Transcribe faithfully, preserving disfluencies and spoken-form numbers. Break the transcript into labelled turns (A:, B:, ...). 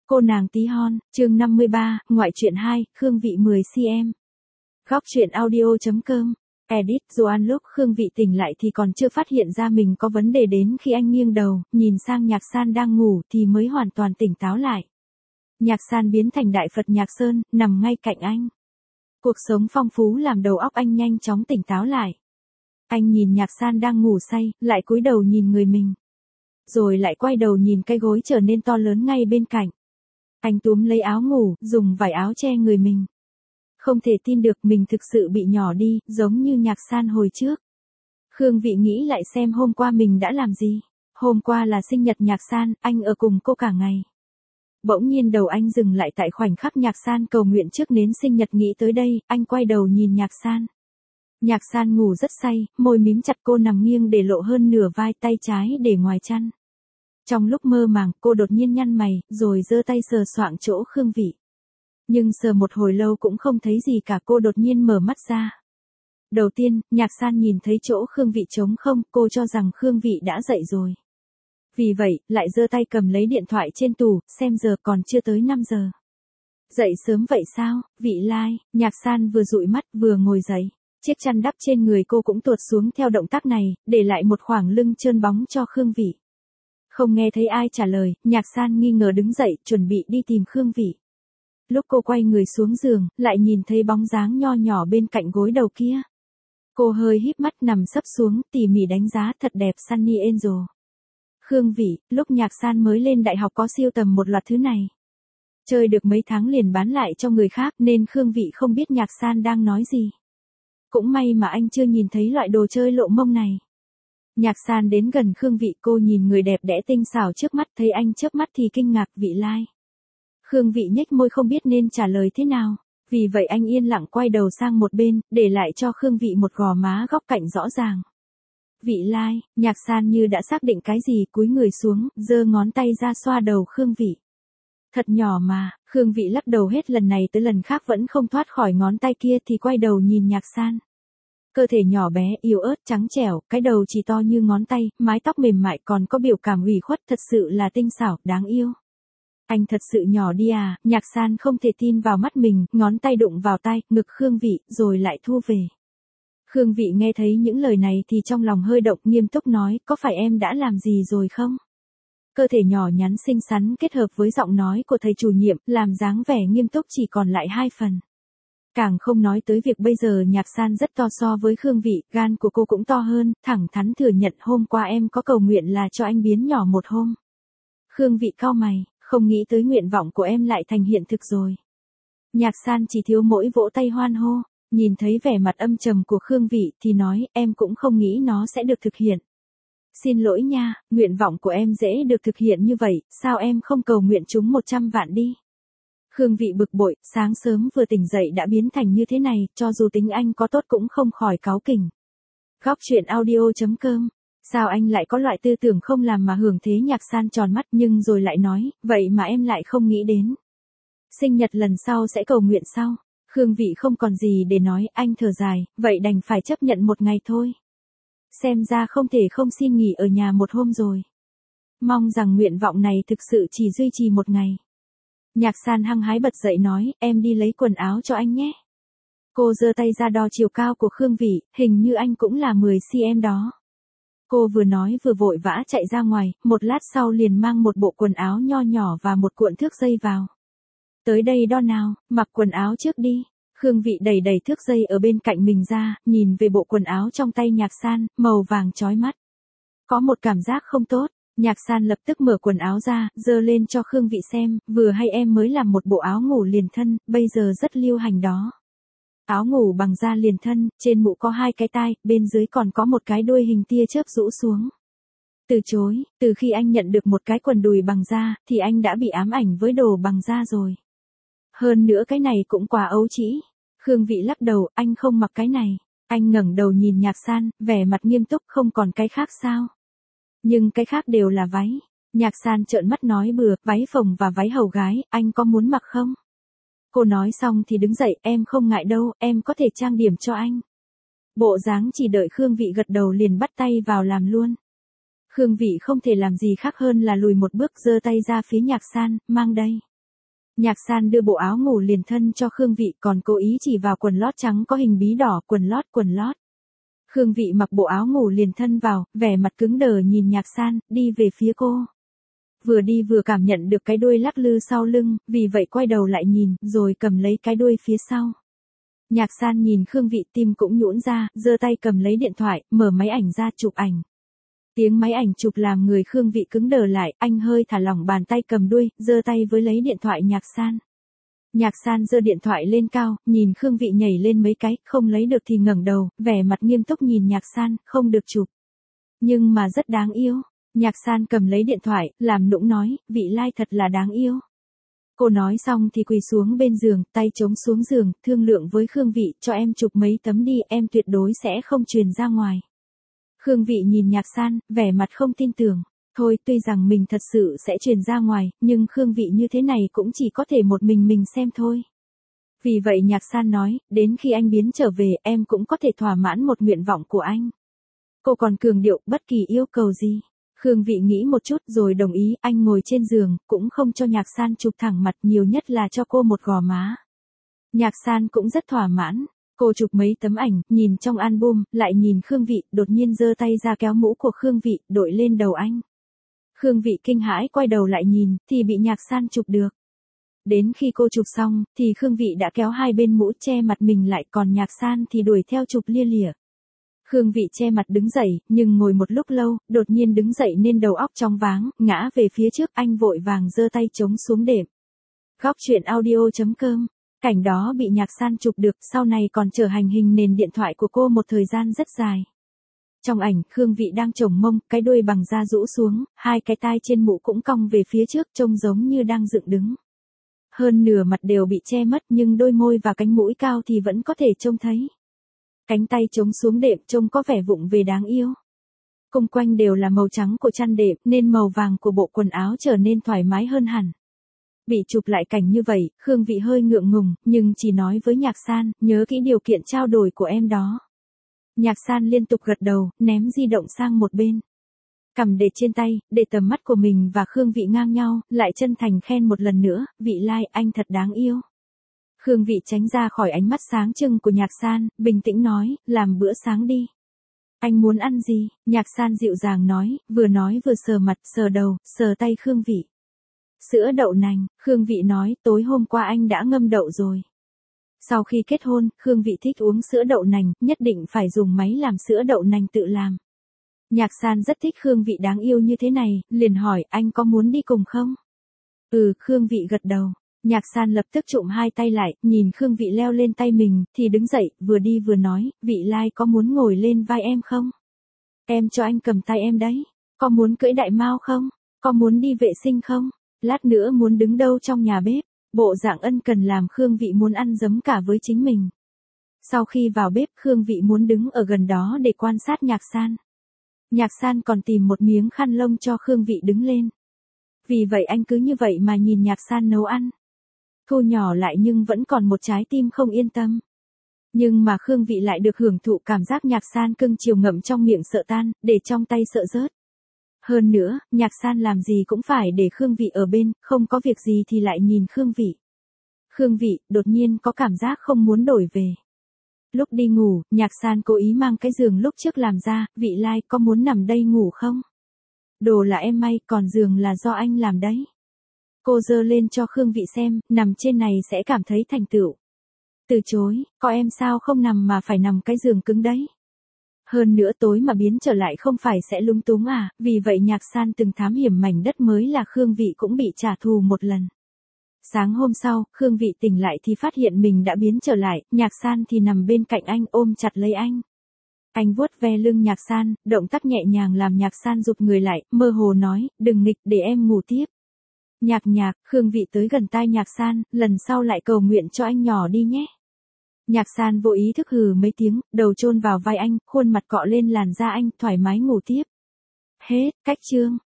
A: Cô nàng tí hon, chương năm mươi ba, ngoại truyện hai, Khương Vị mười xăng-ti-mét. Góc truyện audio.com. Edit, Doan lúc Khương Vị tỉnh lại thì còn chưa phát hiện ra mình có vấn đề, đến khi anh nghiêng đầu, nhìn sang Nhạc San đang ngủ thì mới hoàn toàn tỉnh táo lại. Nhạc San biến thành Đại Phật Nhạc Sơn, nằm ngay cạnh anh. Cuộc sống phong phú làm đầu óc anh nhanh chóng tỉnh táo lại. Anh nhìn Nhạc San đang ngủ say, lại cúi đầu nhìn người mình. Rồi lại quay đầu nhìn cái gối trở nên to lớn ngay bên cạnh. Anh túm lấy áo ngủ, dùng vải áo che người mình. Không thể tin được mình thực sự bị nhỏ đi, giống như Nhạc San hồi trước. Khương Vị nghĩ lại xem hôm qua mình đã làm gì. Hôm qua là sinh nhật Nhạc San, anh ở cùng cô cả ngày. Bỗng nhiên đầu anh dừng lại tại khoảnh khắc Nhạc San cầu nguyện trước nến sinh nhật, nghĩ tới đây, anh quay đầu nhìn Nhạc San. Nhạc San ngủ rất say, môi mím chặt, cô nằm nghiêng để lộ hơn nửa vai, tay trái để ngoài chăn. Trong lúc mơ màng, cô đột nhiên nhăn mày, rồi giơ tay sờ soạng chỗ Khương Vị. Nhưng sờ một hồi lâu cũng không thấy gì cả, cô đột nhiên mở mắt ra. Đầu tiên, Nhạc San nhìn thấy chỗ Khương Vị trống không, cô cho rằng Khương Vị đã dậy rồi. Vì vậy, lại giơ tay cầm lấy điện thoại trên tủ, xem giờ còn chưa tới năm giờ. Dậy sớm vậy sao, Vị Lai? Nhạc San vừa dụi mắt vừa ngồi dậy. Chiếc chăn đắp trên người cô cũng tuột xuống theo động tác này, để lại một khoảng lưng trơn bóng cho Khương Vị. Không nghe thấy ai trả lời, Nhạc San nghi ngờ đứng dậy, chuẩn bị đi tìm Khương Vị. Lúc cô quay người xuống giường, lại nhìn thấy bóng dáng nho nhỏ bên cạnh gối đầu kia. Cô hơi híp mắt nằm sấp xuống, tỉ mỉ đánh giá, thật đẹp, Sunny Angel. Khương Vị, lúc Nhạc San mới lên đại học có siêu tầm một loạt thứ này. Chơi được mấy tháng liền bán lại cho người khác, nên Khương Vị không biết Nhạc San đang nói gì. Cũng may mà anh chưa nhìn thấy loại đồ chơi lộ mông này. Nhạc San đến gần Khương Vị, cô nhìn người đẹp đẽ tinh xảo trước mắt, thấy anh chớp mắt thì kinh ngạc, Vị Lai. Khương Vị nhếch môi không biết nên trả lời thế nào, vì vậy anh yên lặng quay đầu sang một bên, để lại cho Khương Vị một gò má góc cạnh rõ ràng. Vị Lai, Nhạc San như đã xác định cái gì, cúi người xuống, giơ ngón tay ra xoa đầu Khương Vị. Thật nhỏ mà, Khương Vị lắc đầu, hết lần này tới lần khác vẫn không thoát khỏi ngón tay kia, thì quay đầu nhìn Nhạc San. Cơ thể nhỏ bé, yếu ớt, trắng trẻo, cái đầu chỉ to như ngón tay, mái tóc mềm mại, còn có biểu cảm ủy khuất, thật sự là tinh xảo, đáng yêu. Anh thật sự nhỏ đi à? Nhạc San không thể tin vào mắt mình, ngón tay đụng vào tai, ngực Khương Vị, rồi lại thu về. Khương Vị nghe thấy những lời này thì trong lòng hơi động, nghiêm túc nói, có phải em đã làm gì rồi không? Cơ thể nhỏ nhắn xinh xắn kết hợp với giọng nói của thầy chủ nhiệm, làm dáng vẻ nghiêm túc chỉ còn lại hai phần. Càng không nói tới việc bây giờ Nhạc San rất to so với Khương Vị, gan của cô cũng to hơn, thẳng thắn thừa nhận, hôm qua em có cầu nguyện là cho anh biến nhỏ một hôm. Khương Vị cau mày, không nghĩ tới nguyện vọng của em lại thành hiện thực rồi. Nhạc San chỉ thiếu mỗi vỗ tay hoan hô, nhìn thấy vẻ mặt âm trầm của Khương Vị thì nói, em cũng không nghĩ nó sẽ được thực hiện. Xin lỗi nha, nguyện vọng của em dễ được thực hiện như vậy, sao em không cầu nguyện chúng một trăm vạn đi? Khương Vị bực bội, sáng sớm vừa tỉnh dậy đã biến thành như thế này, cho dù tính anh có tốt cũng không khỏi cáu kỉnh. Góc truyện audio.com. Sao anh lại có loại tư tưởng không làm mà hưởng thế? Nhạc San tròn mắt nhưng rồi lại nói, vậy mà em lại không nghĩ đến. Sinh nhật lần sau sẽ cầu nguyện sau. Khương Vị không còn gì để nói, anh thở dài, vậy đành phải chấp nhận một ngày thôi. Xem ra không thể không xin nghỉ ở nhà một hôm rồi. Mong rằng nguyện vọng này thực sự chỉ duy trì một ngày. Nhạc San hăng hái bật dậy nói, em đi lấy quần áo cho anh nhé. Cô giơ tay ra đo chiều cao của Khương Vị, hình như anh cũng là mười xăng-ti-mét đó. Cô vừa nói vừa vội vã chạy ra ngoài, một lát sau liền mang một bộ quần áo nho nhỏ và một cuộn thước dây vào. Tới đây đo nào, mặc quần áo trước đi. Khương Vị đẩy đẩy thước dây ở bên cạnh mình ra, nhìn về bộ quần áo trong tay Nhạc San, màu vàng chói mắt. Có một cảm giác không tốt. Nhạc San lập tức mở quần áo ra, giơ lên cho Khương Vị xem, vừa hay em mới làm một bộ áo ngủ liền thân, bây giờ rất lưu hành đó. Áo ngủ bằng da liền thân, trên mũ có hai cái tai, bên dưới còn có một cái đuôi hình tia chớp rũ xuống. Từ chối, từ khi anh nhận được một cái quần đùi bằng da, thì anh đã bị ám ảnh với đồ bằng da rồi. Hơn nữa cái này cũng quá ấu trĩ. Khương Vị lắc đầu, anh không mặc cái này. Anh ngẩng đầu nhìn Nhạc San, vẻ mặt nghiêm túc, không còn cái khác sao? Nhưng cái khác đều là váy. Nhạc San trợn mắt nói bừa, váy phồng và váy hầu gái, anh có muốn mặc không? Cô nói xong thì đứng dậy, em không ngại đâu, em có thể trang điểm cho anh. Bộ dáng chỉ đợi Khương Vị gật đầu liền bắt tay vào làm luôn. Khương Vị không thể làm gì khác hơn là lùi một bước, giơ tay ra phía Nhạc San, mang đây. Nhạc San đưa bộ áo ngủ liền thân cho Khương Vị còn cố ý chỉ vào quần lót trắng có hình bí đỏ, quần lót, quần lót. Khương Vị mặc bộ áo ngủ liền thân vào, vẻ mặt cứng đờ nhìn Nhạc San, đi về phía cô. Vừa đi vừa cảm nhận được cái đuôi lắc lư sau lưng, vì vậy quay đầu lại nhìn, rồi cầm lấy cái đuôi phía sau. Nhạc San nhìn Khương Vị tim cũng nhũn ra, giơ tay cầm lấy điện thoại, mở máy ảnh ra chụp ảnh. Tiếng máy ảnh chụp làm người Khương Vị cứng đờ lại, anh hơi thả lỏng bàn tay cầm đuôi, giơ tay với lấy điện thoại Nhạc San. Nhạc San giơ điện thoại lên cao, nhìn Khương Vị nhảy lên mấy cái, không lấy được thì ngẩng đầu, vẻ mặt nghiêm túc nhìn Nhạc San, không được chụp. Nhưng mà rất đáng yêu. Nhạc San cầm lấy điện thoại, làm nũng nói, Vị Lai thật là đáng yêu. Cô nói xong thì quỳ xuống bên giường, tay chống xuống giường, thương lượng với Khương Vị, cho em chụp mấy tấm đi, em tuyệt đối sẽ không truyền ra ngoài. Khương Vị nhìn Nhạc San, vẻ mặt không tin tưởng. Thôi, tuy rằng mình thật sự sẽ truyền ra ngoài, nhưng Khương Vị như thế này cũng chỉ có thể một mình mình xem thôi. Vì vậy Nhạc San nói, đến khi anh biến trở về, em cũng có thể thỏa mãn một nguyện vọng của anh. Cô còn cường điệu, bất kỳ yêu cầu gì. Khương Vị nghĩ một chút rồi đồng ý, anh ngồi trên giường, cũng không cho Nhạc San chụp thẳng mặt, nhiều nhất là cho cô một gò má. Nhạc San cũng rất thỏa mãn. Cô chụp mấy tấm ảnh, nhìn trong album, lại nhìn Khương Vị, đột nhiên giơ tay ra kéo mũ của Khương Vị, đội lên đầu anh. Khương Vị kinh hãi quay đầu lại nhìn, thì bị Nhạc San chụp được. Đến khi cô chụp xong, thì Khương Vị đã kéo hai bên mũ che mặt mình lại, còn Nhạc San thì đuổi theo chụp lia lịa. Khương Vị che mặt đứng dậy, nhưng ngồi một lúc lâu, đột nhiên đứng dậy nên đầu óc choáng váng, ngã về phía trước, anh vội vàng giơ tay chống xuống đệm. Góc truyện audio chấm com. Cảnh đó bị Nhạc San chụp được, sau này còn trở thành hình nền điện thoại của cô một thời gian rất dài. Trong ảnh, Khương Vị đang chổng mông, cái đuôi bằng da rũ xuống, hai cái tai trên mũ cũng cong về phía trước, trông giống như đang dựng đứng. Hơn nửa mặt đều bị che mất nhưng đôi môi và cánh mũi cao thì vẫn có thể trông thấy. Cánh tay chống xuống đệm trông có vẻ vụng về đáng yêu. Xung quanh đều là màu trắng của chăn đệm nên màu vàng của bộ quần áo trở nên thoải mái hơn hẳn. Bị chụp lại cảnh như vậy, Khương Vị hơi ngượng ngùng, nhưng chỉ nói với Nhạc San, nhớ kỹ điều kiện trao đổi của em đó. Nhạc San liên tục gật đầu, ném di động sang một bên. Cầm để trên tay, để tầm mắt của mình và Khương Vị ngang nhau, lại chân thành khen một lần nữa, Vị Lai, anh thật đáng yêu. Khương Vị tránh ra khỏi ánh mắt sáng trưng của Nhạc San, bình tĩnh nói, làm bữa sáng đi. Anh muốn ăn gì? Nhạc San dịu dàng nói, vừa nói vừa sờ mặt, sờ đầu, sờ tay Khương Vị. Sữa đậu nành, Khương Vị nói, tối hôm qua anh đã ngâm đậu rồi. Sau khi kết hôn, Khương Vị thích uống sữa đậu nành, nhất định phải dùng máy làm sữa đậu nành tự làm. Nhạc San rất thích Khương Vị đáng yêu như thế này, liền hỏi, anh có muốn đi cùng không? Ừ, Khương Vị gật đầu. Nhạc San lập tức trụm hai tay lại, nhìn Khương Vị leo lên tay mình, thì đứng dậy, vừa đi vừa nói, Vị Lai có muốn ngồi lên vai em không? Em cho anh cầm tay em đấy. Có muốn cưỡi đại mao không? Có muốn đi vệ sinh không? Lát nữa muốn đứng đâu trong nhà bếp? Bộ dạng ân cần làm Khương Vị muốn ăn giấm cả với chính mình. Sau khi vào bếp, Khương Vị muốn đứng ở gần đó để quan sát Nhạc San. Nhạc San còn tìm một miếng khăn lông cho Khương Vị đứng lên. Vì vậy anh cứ như vậy mà nhìn Nhạc San nấu ăn. Thu nhỏ lại nhưng vẫn còn một trái tim không yên tâm. Nhưng mà Khương Vị lại được hưởng thụ cảm giác Nhạc San cưng chiều ngậm trong miệng sợ tan, để trong tay sợ rớt. Hơn nữa, Nhạc San làm gì cũng phải để Khương Vị ở bên, không có việc gì thì lại nhìn Khương Vị. Khương Vị, đột nhiên có cảm giác không muốn đổi về. Lúc đi ngủ, Nhạc San cố ý mang cái giường lúc trước làm ra, Vị Lai có muốn nằm đây ngủ không? Đồ là em may, còn giường là do anh làm đấy. Cô giơ lên cho Khương Vị xem, nằm trên này sẽ cảm thấy thành tựu. Từ chối, có em sao không nằm mà phải nằm cái giường cứng đấy. Hơn nữa tối mà biến trở lại không phải sẽ lung túng à, vì vậy Nhạc San từng thám hiểm mảnh đất mới là Khương Vị cũng bị trả thù một lần. Sáng hôm sau, Khương Vị tỉnh lại thì phát hiện mình đã biến trở lại, Nhạc San thì nằm bên cạnh anh ôm chặt lấy anh. Anh vuốt ve lưng Nhạc San, động tác nhẹ nhàng làm Nhạc San rụt người lại, mơ hồ nói, đừng nghịch để em ngủ tiếp. Nhạc nhạc, Khương Vị tới gần tai Nhạc San, lần sau lại cầu nguyện cho anh nhỏ đi nhé. Nhạc San vô ý thức hừ mấy tiếng, đầu chôn vào vai anh, khuôn mặt cọ lên làn da anh, thoải mái ngủ tiếp. Hết, cách chương.